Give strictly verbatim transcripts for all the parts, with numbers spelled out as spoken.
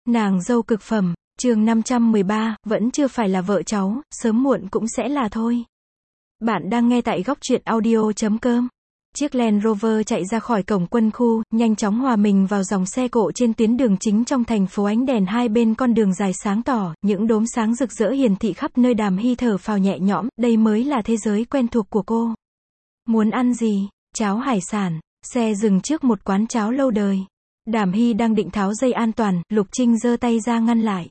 Nàng dâu cực phẩm, chương năm trăm mười ba, vẫn chưa phải là vợ cháu, sớm muộn cũng sẽ là thôi. Bạn đang nghe tại góc truyện audio chấm com. Chiếc Land Rover chạy ra khỏi cổng quân khu, nhanh chóng hòa mình vào dòng xe cộ trên tuyến đường chính trong thành phố, ánh đèn hai bên con đường dài sáng tỏ, những đốm sáng rực rỡ hiển thị khắp nơi. Đàm Hy thở phào nhẹ nhõm, đây mới là thế giới quen thuộc của cô. Muốn ăn gì? Cháo hải sản. Xe dừng trước một quán cháo lâu đời. Đàm Hy đang định tháo dây an toàn, Lục Trinh giơ tay ra ngăn lại.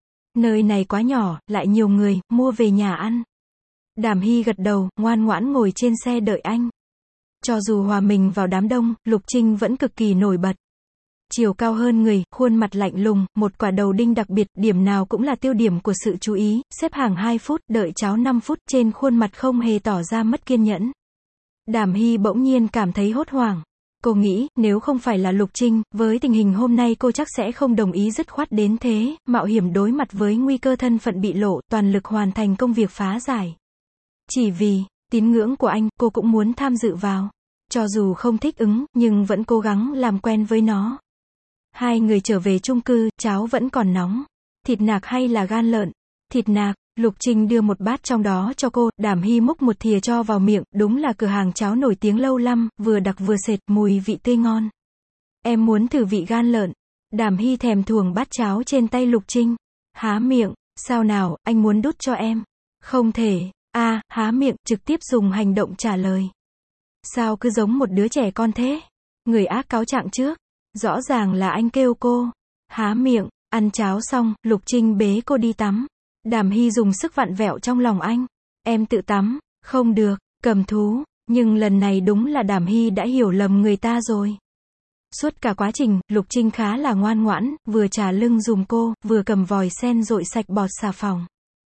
Nơi này quá nhỏ, lại nhiều người, mua về nhà ăn. Đàm Hy gật đầu, ngoan ngoãn ngồi trên xe đợi anh. Cho dù hòa mình vào đám đông, Lục Trinh vẫn cực kỳ nổi bật. Chiều cao hơn người, khuôn mặt lạnh lùng, một quả đầu đinh đặc biệt, điểm nào cũng là tiêu điểm của sự chú ý, xếp hàng hai phút, đợi cháo năm phút, trên khuôn mặt không hề tỏ ra mất kiên nhẫn. Đàm Hy bỗng nhiên cảm thấy hốt hoảng. Cô nghĩ, nếu không phải là Lục Trinh, với tình hình hôm nay cô chắc sẽ không đồng ý dứt khoát đến thế, mạo hiểm đối mặt với nguy cơ thân phận bị lộ, toàn lực hoàn thành công việc phá giải. Chỉ vì tín ngưỡng của anh, cô cũng muốn tham dự vào. Cho dù không thích ứng, nhưng vẫn cố gắng làm quen với nó. Hai người trở về chung cư, cháo vẫn còn nóng. Thịt nạc hay là gan lợn? Thịt nạc. Lục Trinh đưa một bát trong đó cho cô, Đàm Hy múc một thìa cho vào miệng, đúng là cửa hàng cháo nổi tiếng lâu năm, vừa đặc vừa sệt, mùi vị tươi ngon. Em muốn thử vị gan lợn. Đàm Hy thèm thuồng bát cháo trên tay Lục Trinh. Há miệng, sao nào, anh muốn đút cho em? Không thể, a à, há miệng, trực tiếp dùng hành động trả lời. Sao cứ giống một đứa trẻ con thế? Người ác cáo trạng trước. Rõ ràng là anh kêu cô. Há miệng, ăn cháo xong, Lục Trinh bế cô đi tắm. Đàm Hy dùng sức vặn vẹo trong lòng anh. Em tự tắm. Không được, cầm thú. Nhưng lần này đúng là Đàm Hy đã hiểu lầm người ta rồi. Suốt cả quá trình, Lục Trinh khá là ngoan ngoãn, vừa trà lưng dùm cô, vừa cầm vòi sen dội sạch bọt xà phòng.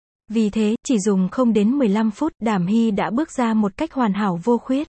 Vì thế, chỉ dùng không đến mười lăm phút, Đàm Hy đã bước ra một cách hoàn hảo vô khuyết.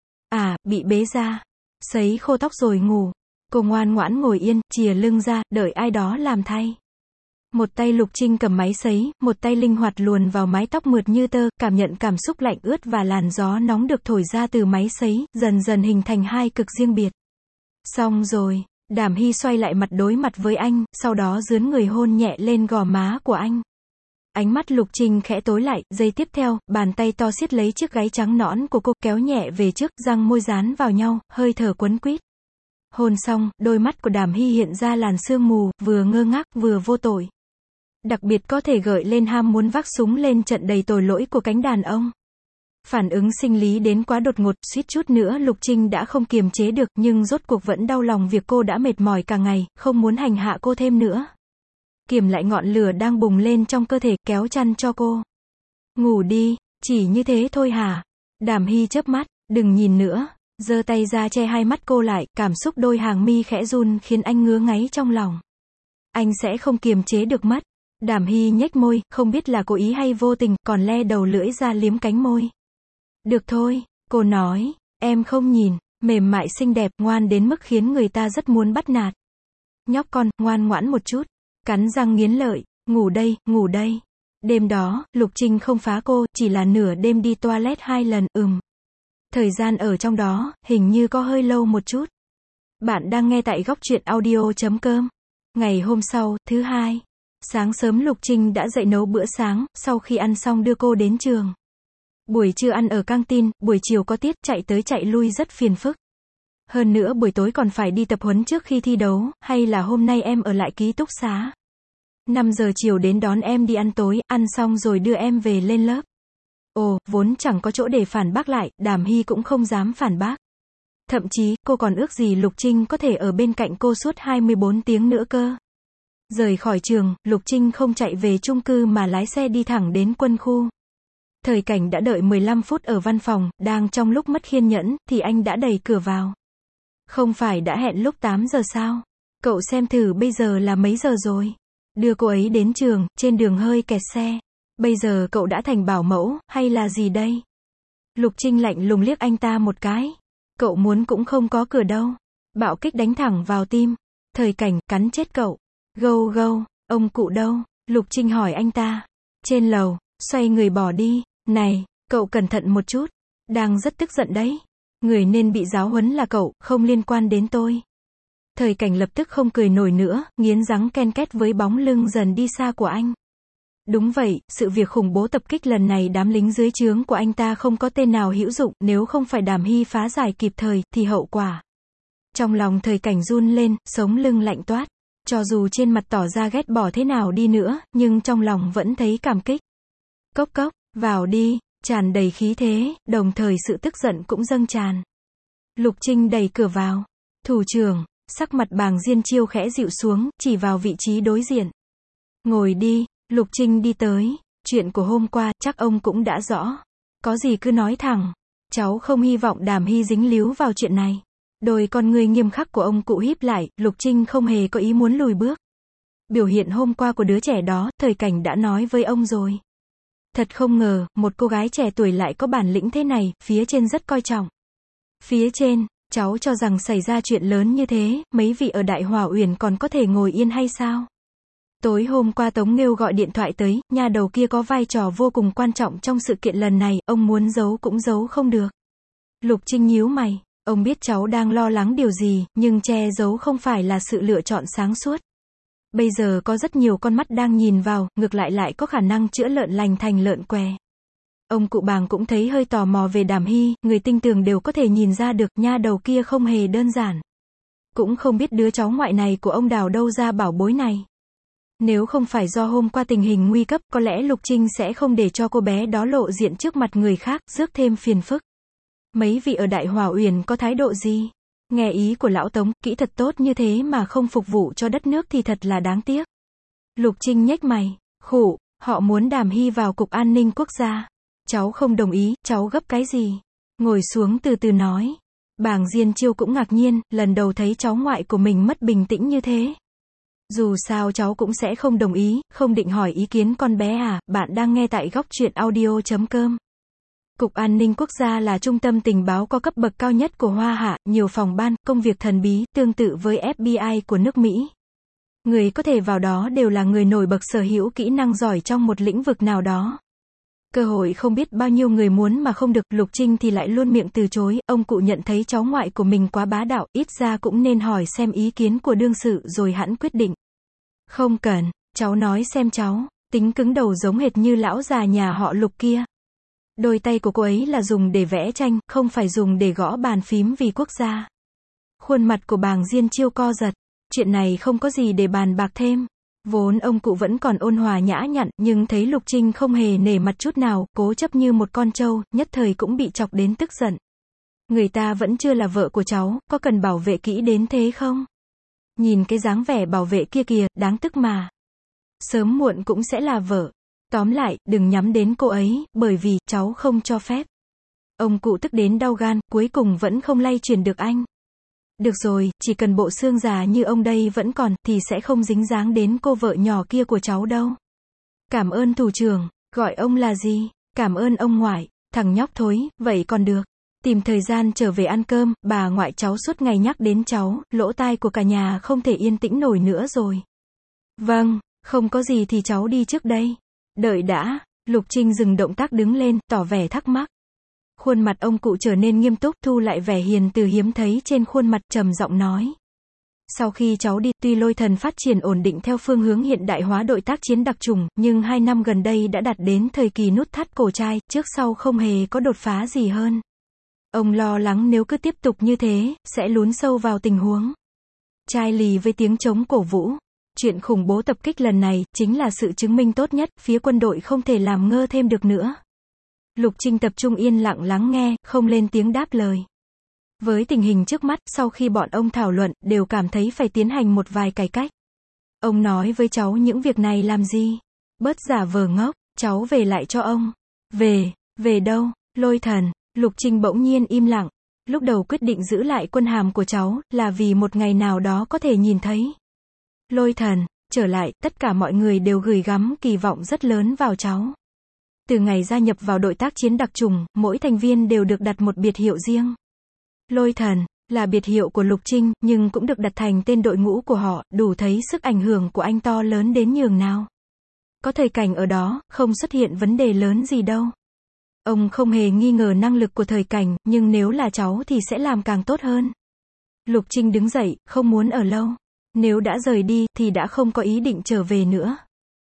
À, bị bế ra. Sấy khô tóc rồi ngủ. Cô ngoan ngoãn ngồi yên, chìa lưng ra, đợi ai đó làm thay. Một tay Lục Trinh cầm máy sấy, một tay linh hoạt luồn vào mái tóc mượt như tơ, cảm nhận cảm xúc lạnh ướt và làn gió nóng được thổi ra từ máy sấy, dần dần hình thành hai cực riêng biệt. Xong rồi, Đàm Hy xoay lại mặt đối mặt với anh, sau đó dướn người hôn nhẹ lên gò má của anh. Ánh mắt Lục Trinh khẽ tối lại, giây tiếp theo, bàn tay to siết lấy chiếc gáy trắng nõn của cô, kéo nhẹ về trước, răng môi dán vào nhau, hơi thở quấn quýt. Hôn xong, đôi mắt của Đàm Hy hiện ra làn sương mù, vừa ngơ ngác, vừa vô tội. Đặc biệt có thể gợi lên ham muốn vác súng lên trận đầy tội lỗi của cánh đàn ông. Phản ứng sinh lý đến quá đột ngột, suýt chút nữa Lục Trinh đã không kiềm chế được, nhưng rốt cuộc vẫn đau lòng việc cô đã mệt mỏi cả ngày, không muốn hành hạ cô thêm nữa. Kiềm lại ngọn lửa đang bùng lên trong cơ thể, kéo chăn cho cô. Ngủ đi, chỉ như thế thôi hả? Đàm Hy chớp mắt, đừng nhìn nữa, giơ tay ra che hai mắt cô lại, cảm xúc đôi hàng mi khẽ run khiến anh ngứa ngáy trong lòng. Anh sẽ không kiềm chế được mất. Đàm Hy nhếch môi, không biết là cố ý hay vô tình, còn le đầu lưỡi ra liếm cánh môi. Được thôi, cô nói, em không nhìn, mềm mại xinh đẹp, ngoan đến mức khiến người ta rất muốn bắt nạt. Nhóc con, ngoan ngoãn một chút. Cắn răng nghiến lợi, ngủ đây, ngủ đây. Đêm đó, Lục Trinh không phá cô, chỉ là nửa đêm đi toilet hai lần, ừm. Thời gian ở trong đó, hình như có hơi lâu một chút. Bạn đang nghe tại góc truyện audio chấm com. Ngày hôm sau, thứ hai. Sáng sớm Lục Trinh đã dậy nấu bữa sáng, sau khi ăn xong đưa cô đến trường. Buổi trưa ăn ở căng tin, buổi chiều có tiết, chạy tới chạy lui rất phiền phức. Hơn nữa buổi tối còn phải đi tập huấn trước khi thi đấu, hay là hôm nay em ở lại ký túc xá. năm giờ chiều đến đón em đi ăn tối, ăn xong rồi đưa em về lên lớp. Ồ, vốn chẳng có chỗ để phản bác lại, Đàm Hy cũng không dám phản bác. Thậm chí, cô còn ước gì Lục Trinh có thể ở bên cạnh cô suốt hai mươi bốn tiếng nữa cơ. Rời khỏi trường, Lục Trinh không chạy về chung cư mà lái xe đi thẳng đến quân khu. Thời Cảnh đã đợi mười lăm phút ở văn phòng, đang trong lúc mất kiên nhẫn, thì anh đã đẩy cửa vào. Không phải đã hẹn lúc tám giờ sao? Cậu xem thử bây giờ là mấy giờ rồi? Đưa cô ấy đến trường, trên đường hơi kẹt xe. Bây giờ cậu đã thành bảo mẫu, hay là gì đây? Lục Trinh lạnh lùng liếc anh ta một cái. Cậu muốn cũng không có cửa đâu. Bạo kích đánh thẳng vào tim. Thời Cảnh, cắn chết cậu. Gâu gâu, ông cụ đâu? Lục Trinh hỏi anh ta. Trên lầu, xoay người bỏ đi. Này, cậu cẩn thận một chút. Đang rất tức giận đấy. Người nên bị giáo huấn là cậu, không liên quan đến tôi. Thời Cảnh lập tức không cười nổi nữa, nghiến răng ken két với bóng lưng dần đi xa của anh. Đúng vậy, sự việc khủng bố tập kích lần này đám lính dưới trướng của anh ta không có tên nào hữu dụng, nếu không phải Đàm Hy phá giải kịp thời, thì hậu quả. Trong lòng Thời Cảnh run lên, sống lưng lạnh toát. Cho dù trên mặt tỏ ra ghét bỏ thế nào đi nữa, nhưng trong lòng vẫn thấy cảm kích. Cốc cốc, vào đi, tràn đầy khí thế, đồng thời sự tức giận cũng dâng tràn. Lục Trinh đẩy cửa vào. Thủ trưởng, sắc mặt Bàng Diên Chiêu khẽ dịu xuống, chỉ vào vị trí đối diện. Ngồi đi, Lục Trinh đi tới. Chuyện của hôm qua, chắc ông cũng đã rõ. Có gì cứ nói thẳng. Cháu không hy vọng Đàm Hy dính líu vào chuyện này. Đôi con người nghiêm khắc của ông cụ híp lại, Lục Trinh không hề có ý muốn lùi bước. Biểu hiện hôm qua của đứa trẻ đó, Thời Cảnh đã nói với ông rồi. Thật không ngờ, một cô gái trẻ tuổi lại có bản lĩnh thế này, phía trên rất coi trọng. Phía trên, cháu cho rằng xảy ra chuyện lớn như thế, mấy vị ở Đại Hòa Uyển còn có thể ngồi yên hay sao? Tối hôm qua Tống Nghêu gọi điện thoại tới, nhà đầu kia có vai trò vô cùng quan trọng trong sự kiện lần này, ông muốn giấu cũng giấu không được. Lục Trinh nhíu mày, ông biết cháu đang lo lắng điều gì, nhưng che giấu không phải là sự lựa chọn sáng suốt. Bây giờ có rất nhiều con mắt đang nhìn vào, ngược lại lại có khả năng chữa lợn lành thành lợn què. Ông cụ Bàng cũng thấy hơi tò mò về Đàm Hy, người tinh tường đều có thể nhìn ra được, nha đầu kia không hề đơn giản. Cũng không biết đứa cháu ngoại này của ông đào đâu ra bảo bối này. Nếu không phải do hôm qua tình hình nguy cấp, có lẽ Lục Trinh sẽ không để cho cô bé đó lộ diện trước mặt người khác, rước thêm phiền phức. Mấy vị ở Đại Hòa Uyển có thái độ gì? Nghe ý của lão Tống, kỹ thật tốt như thế mà không phục vụ cho đất nước thì thật là đáng tiếc. Lục Trinh nhếch mày, khụ, họ muốn Đàm Hy vào Cục An ninh Quốc gia. Cháu không đồng ý, cháu gấp cái gì? Ngồi xuống từ từ nói. Bàng Diên Chiêu cũng ngạc nhiên, lần đầu thấy cháu ngoại của mình mất bình tĩnh như thế. Dù sao cháu cũng sẽ không đồng ý, không định hỏi ý kiến con bé à, bạn đang nghe tại góc truyện audio chấm com. Cục An ninh Quốc gia là trung tâm tình báo có cấp bậc cao nhất của Hoa Hạ, nhiều phòng ban, công việc thần bí, tương tự với ép bê i của nước Mỹ. Người có thể vào đó đều là người nổi bật sở hữu kỹ năng giỏi trong một lĩnh vực nào đó. Cơ hội không biết bao nhiêu người muốn mà không được, Lục Trinh thì lại luôn miệng từ chối, ông cụ nhận thấy cháu ngoại của mình quá bá đạo, ít ra cũng nên hỏi xem ý kiến của đương sự rồi hẵng quyết định. Không cần, cháu nói xem cháu, tính cứng đầu giống hệt như lão già nhà họ Lục kia. Đôi tay của cô ấy là dùng để vẽ tranh, không phải dùng để gõ bàn phím vì quốc gia. Khuôn mặt của Bàng Diên Chiêu co giật, chuyện này không có gì để bàn bạc thêm. Vốn ông cụ vẫn còn ôn hòa nhã nhặn, nhưng thấy Lục Trinh không hề nể mặt chút nào, cố chấp như một con trâu, nhất thời cũng bị chọc đến tức giận. Người ta vẫn chưa là vợ của cháu, có cần bảo vệ kỹ đến thế không? Nhìn cái dáng vẻ bảo vệ kia kìa, đáng tức mà. Sớm muộn cũng sẽ là vợ. Tóm lại, đừng nhắm đến cô ấy, bởi vì, cháu không cho phép. Ông cụ tức đến đau gan, cuối cùng vẫn không lay chuyển được anh. Được rồi, chỉ cần bộ xương già như ông đây vẫn còn, thì sẽ không dính dáng đến cô vợ nhỏ kia của cháu đâu. Cảm ơn thủ trưởng, gọi ông là gì? Cảm ơn ông ngoại, thằng nhóc thối, vậy còn được. Tìm thời gian trở về ăn cơm, bà ngoại cháu suốt ngày nhắc đến cháu, lỗ tai của cả nhà không thể yên tĩnh nổi nữa rồi. Vâng, không có gì thì cháu đi trước đây. Đợi đã, Lục Trinh dừng động tác đứng lên, tỏ vẻ thắc mắc. Khuôn mặt ông cụ trở nên nghiêm túc, thu lại vẻ hiền từ hiếm thấy trên khuôn mặt, trầm giọng nói. Sau khi cháu đi, tuy Lôi Thần phát triển ổn định theo phương hướng hiện đại hóa đội tác chiến đặc chủng, nhưng hai năm gần đây đã đạt đến thời kỳ nút thắt cổ trai, trước sau không hề có đột phá gì hơn. Ông lo lắng nếu cứ tiếp tục như thế, sẽ lún sâu vào tình huống chai lì với tiếng trống cổ vũ. Chuyện khủng bố tập kích lần này, chính là sự chứng minh tốt nhất, phía quân đội không thể làm ngơ thêm được nữa. Lục Trinh tập trung yên lặng lắng nghe, không lên tiếng đáp lời. Với tình hình trước mắt, sau khi bọn ông thảo luận, đều cảm thấy phải tiến hành một vài cải cách. Ông nói với cháu những việc này làm gì? Bớt giả vờ ngốc, cháu về lại cho ông. Về, về đâu? Lôi Thần. Lục Trinh bỗng nhiên im lặng. Lúc đầu quyết định giữ lại quân hàm của cháu, là vì một ngày nào đó có thể nhìn thấy Lôi Thần trở lại, tất cả mọi người đều gửi gắm kỳ vọng rất lớn vào cháu. Từ ngày gia nhập vào đội tác chiến đặc chủng, mỗi thành viên đều được đặt một biệt hiệu riêng. Lôi Thần là biệt hiệu của Lục Trinh, nhưng cũng được đặt thành tên đội ngũ của họ, đủ thấy sức ảnh hưởng của anh to lớn đến nhường nào. Có Thời Cảnh ở đó, không xuất hiện vấn đề lớn gì đâu. Ông không hề nghi ngờ năng lực của Thời Cảnh, nhưng nếu là cháu thì sẽ làm càng tốt hơn. Lục Trinh đứng dậy, không muốn ở lâu. Nếu đã rời đi, thì đã không có ý định trở về nữa.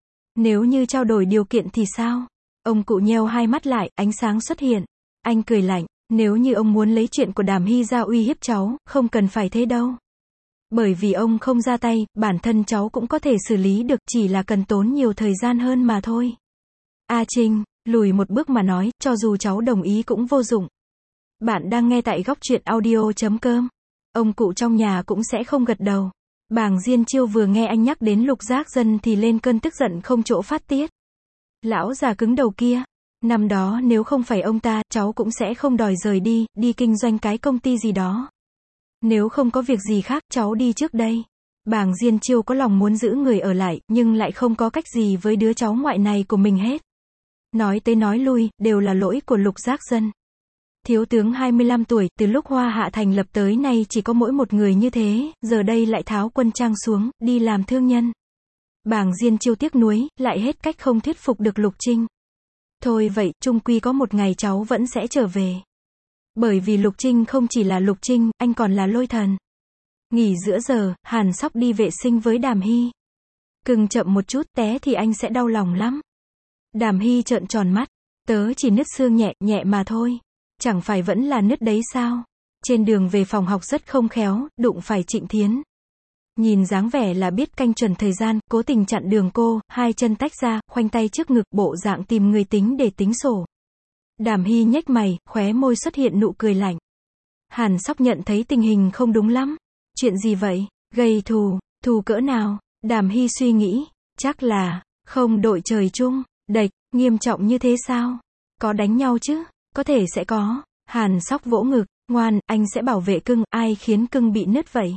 Nếu như trao đổi điều kiện thì sao? Ông cụ nheo hai mắt lại, ánh sáng xuất hiện. Anh cười lạnh, nếu như ông muốn lấy chuyện của Đàm Hy ra uy hiếp cháu, không cần phải thế đâu. Bởi vì ông không ra tay, bản thân cháu cũng có thể xử lý được, chỉ là cần tốn nhiều thời gian hơn mà thôi. A Trinh, lùi một bước mà nói, cho dù cháu đồng ý cũng vô dụng. Bạn đang nghe tại góc truyện audio chấm com. Ông cụ trong nhà cũng sẽ không gật đầu. Bàng Diên Chiêu vừa nghe anh nhắc đến Lục Giác Dân thì lên cơn tức giận không chỗ phát tiết. Lão già cứng đầu kia. Năm đó nếu không phải ông ta, cháu cũng sẽ không đòi rời đi, đi kinh doanh cái công ty gì đó. Nếu không có việc gì khác, cháu đi trước đây. Bàng Diên Chiêu có lòng muốn giữ người ở lại, nhưng lại không có cách gì với đứa cháu ngoại này của mình hết. Nói tới nói lui, đều là lỗi của Lục Giác Dân. Thiếu tướng hai mươi lăm tuổi, từ lúc Hoa Hạ thành lập tới nay chỉ có mỗi một người như thế, giờ đây lại tháo quân trang xuống, đi làm thương nhân. Bàng Diên Chiêu tiếc nuối, lại hết cách không thuyết phục được Lục Trinh. Thôi vậy, chung quy có một ngày cháu vẫn sẽ trở về. Bởi vì Lục Trinh không chỉ là Lục Trinh, anh còn là Lôi Thần. Nghỉ giữa giờ, Hàn Sóc đi vệ sinh với Đàm Hy. Cưng chậm một chút, té thì anh sẽ đau lòng lắm. Đàm Hy trợn tròn mắt, tớ chỉ nứt xương nhẹ, nhẹ mà thôi. Chẳng phải vẫn là nứt đấy sao? Trên đường về phòng học rất không khéo, đụng phải Trịnh Thiến. Nhìn dáng vẻ là biết canh chuẩn thời gian, cố tình chặn đường cô, hai chân tách ra, khoanh tay trước ngực, bộ dạng tìm người tính để tính sổ. Đàm Hy nhếch mày, khóe môi xuất hiện nụ cười lạnh. Hàn Sóc nhận thấy tình hình không đúng lắm. Chuyện gì vậy? Gây thù, thù cỡ nào? Đàm Hy suy nghĩ, chắc là, không đội trời chung, đệch, nghiêm trọng như thế sao? Có đánh nhau chứ? Có thể sẽ có. Hàn Sóc vỗ ngực, ngoan, anh sẽ bảo vệ cưng, ai khiến cưng bị nứt vậy?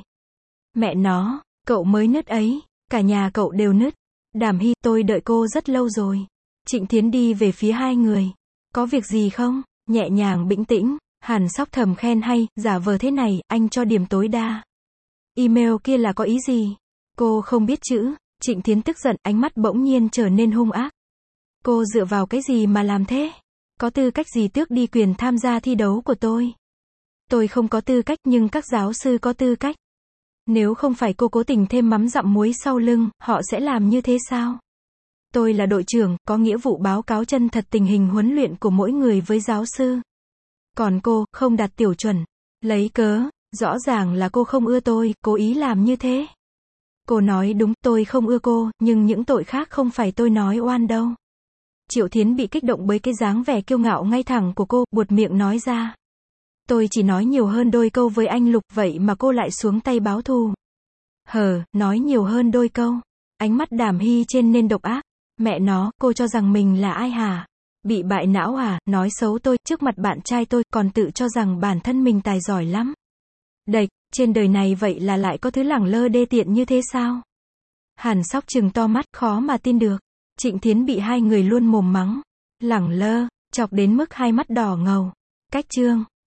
Mẹ nó, cậu mới nứt ấy, cả nhà cậu đều nứt. Đàm Hy, tôi đợi cô rất lâu rồi. Trịnh Thiến đi về phía hai người. Có việc gì không? Nhẹ nhàng bình tĩnh, Hàn Sóc thầm khen hay, giả vờ thế này, anh cho điểm tối đa. Email kia là có ý gì? Cô không biết chữ. Trịnh Thiến tức giận, ánh mắt bỗng nhiên trở nên hung ác. Cô dựa vào cái gì mà làm thế? Có tư cách gì tước đi quyền tham gia thi đấu của tôi? Tôi không có tư cách, nhưng các giáo sư có tư cách. Nếu không phải cô cố tình thêm mắm dặm muối sau lưng, họ sẽ làm như thế sao? Tôi là đội trưởng, có nghĩa vụ báo cáo chân thật tình hình huấn luyện của mỗi người với giáo sư. Còn cô, không đạt tiểu chuẩn. Lấy cớ, rõ ràng là cô không ưa tôi, cố ý làm như thế. Cô nói đúng, tôi không ưa cô, nhưng những tội khác không phải tôi nói oan đâu. Triệu Thiến bị kích động bởi cái dáng vẻ kiêu ngạo ngay thẳng của cô, buột miệng nói ra. Tôi chỉ nói nhiều hơn đôi câu với anh Lục, vậy mà cô lại xuống tay báo thù. Hờ, nói nhiều hơn đôi câu. Ánh mắt Đàm Hy trên nên độc ác. Mẹ nó, cô cho rằng mình là ai hả? Bị bại não à, nói xấu tôi, trước mặt bạn trai tôi, còn tự cho rằng bản thân mình tài giỏi lắm. Đệch, trên đời này vậy là lại có thứ lẳng lơ đê tiện như thế sao? Hàn Sóc trừng to mắt, khó mà tin được. Trịnh Thiến bị hai người luôn mồm mắng. Lẳng lơ, chọc đến mức hai mắt đỏ ngầu. Cách chương.